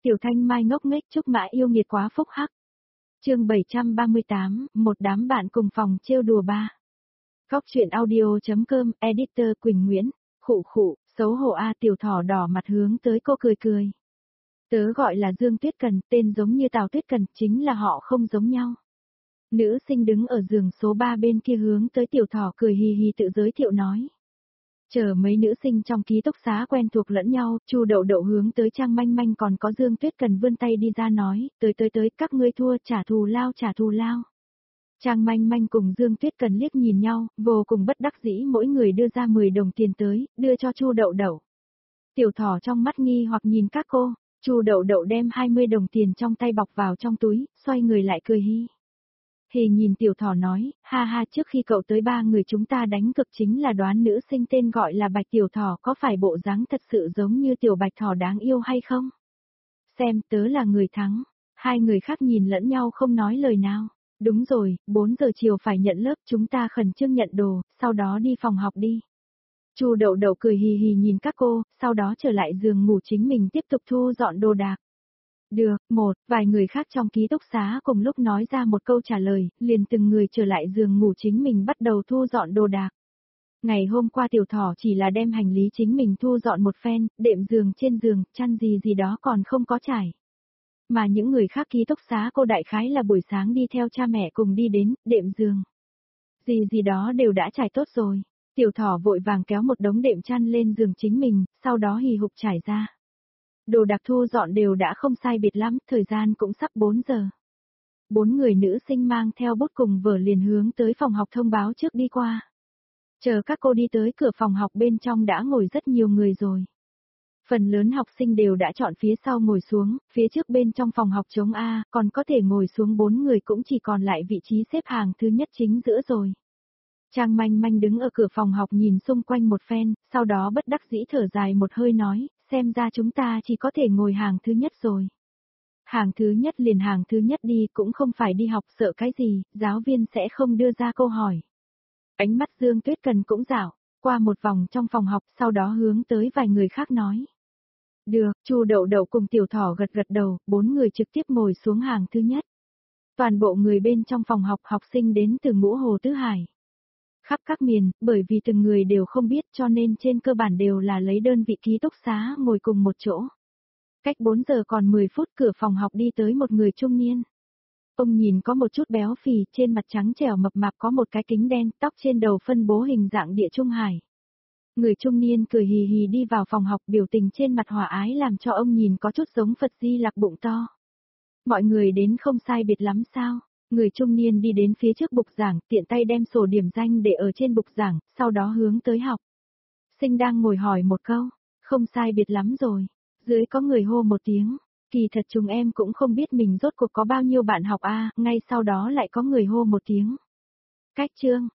Tiểu Thanh Mai ngốc nghếch chúc mã yêu nghiệt quá phúc hắc. Chương 738, một đám bạn cùng phòng trêu đùa ba. Góc truyện audio.com, editor Quỳnh Nguyễn, khụ khụ, xấu hổ a. Tiểu thỏ đỏ mặt hướng tới cô cười cười. Tớ gọi là Dương Tuyết Cần, tên giống như Tào Tuyết Cần, chính là họ không giống nhau. Nữ sinh đứng ở giường số 3 bên kia hướng tới tiểu thỏ cười hì hì tự giới thiệu nói. Chờ mấy nữ sinh trong ký túc xá quen thuộc lẫn nhau, Chu Đậu Đậu hướng tới Trang Manh Manh còn có Dương Tuyết Cần vươn tay đi ra nói, tới, các ngươi thua trả thù lao. Trang Manh Manh cùng Dương Tuyết Cần liếc nhìn nhau, vô cùng bất đắc dĩ mỗi người đưa ra 10 đồng tiền tới, đưa cho Chu Đậu Đậu. Tiểu thỏ trong mắt nghi hoặc nhìn các cô, Chu Đậu Đậu đem 20 đồng tiền trong tay bọc vào trong túi, xoay người lại cười hi. Hì nhìn tiểu thỏ nói, ha ha, trước khi cậu tới 3 người chúng ta đánh cực chính là đoán nữ sinh tên gọi là Bạch Tiểu Thỏ có phải bộ dáng thật sự giống như tiểu Bạch Thỏ đáng yêu hay không? Xem, tớ là người thắng. Hai người khác nhìn lẫn nhau không nói lời nào. Đúng rồi, 4 giờ chiều phải nhận lớp, chúng ta khẩn trương nhận đồ, sau đó đi phòng học đi. Chu Đậu Đậu cười hì hì nhìn các cô, sau đó trở lại giường ngủ chính mình tiếp tục thu dọn đồ đạc. Được, vài người khác trong ký túc xá cùng lúc nói ra một câu trả lời, liền từng người trở lại giường ngủ chính mình bắt đầu thu dọn đồ đạc. Ngày hôm qua tiểu thỏ chỉ là đem hành lý chính mình thu dọn một phen, đệm giường trên giường, chăn gì đó còn không có trải. Mà những người khác ký túc xá cô đại khái là buổi sáng đi theo cha mẹ cùng đi đến, đệm giường. Gì đó đều đã trải tốt rồi. Tiểu thỏ vội vàng kéo một đống đệm chăn lên giường chính mình, sau đó hì hục trải ra. Đồ đạc thu dọn đều đã không sai biệt lắm, thời gian cũng sắp 4 giờ. 4 người nữ sinh mang theo bút cùng vở liền hướng tới phòng học thông báo trước đi qua. Chờ các cô đi tới cửa phòng học bên trong đã ngồi rất nhiều người rồi. Phần lớn học sinh đều đã chọn phía sau ngồi xuống, phía trước bên trong phòng học trống A, còn có thể ngồi xuống 4 người cũng chỉ còn lại vị trí xếp hàng thứ nhất chính giữa rồi. Trang Manh Manh đứng ở cửa phòng học nhìn xung quanh một phen, sau đó bất đắc dĩ thở dài một hơi nói, xem ra chúng ta chỉ có thể ngồi hàng thứ nhất rồi. Hàng thứ nhất liền hàng thứ nhất đi, cũng không phải đi học sợ cái gì, giáo viên sẽ không đưa ra câu hỏi. Ánh mắt Dương Tuyết Cần cũng dạo qua một vòng trong phòng học, sau đó hướng tới vài người khác nói. Được, Chu Đậu Đậu cùng tiểu thỏ gật đầu, 4 người trực tiếp ngồi xuống hàng thứ nhất. Toàn bộ người bên trong phòng học học sinh đến từ Ngũ Hồ Tứ Hải. Khắp các miền, bởi vì từng người đều không biết cho nên trên cơ bản đều là lấy đơn vị ký túc xá ngồi cùng một chỗ. Cách 4 giờ còn 10 phút cửa phòng học đi tới một người trung niên. Ông nhìn có một chút béo phì, trên mặt trắng trẻo mập mạp có một cái kính đen, tóc trên đầu phân bố hình dạng địa trung hải. Người trung niên cười hì hì đi vào phòng học, biểu tình trên mặt hòa ái làm cho ông nhìn có chút giống Phật Di Lặc bụng to. Mọi người đến không sai biệt lắm sao? Người trung niên đi đến phía trước bục giảng, tiện tay đem sổ điểm danh để ở trên bục giảng, sau đó hướng tới học sinh đang ngồi hỏi một câu, không sai biệt lắm rồi. Dưới có người hô một tiếng, kỳ thật chúng em cũng không biết mình rốt cuộc có bao nhiêu bạn học a. Ngay sau đó lại có người hô một tiếng. Cách chương,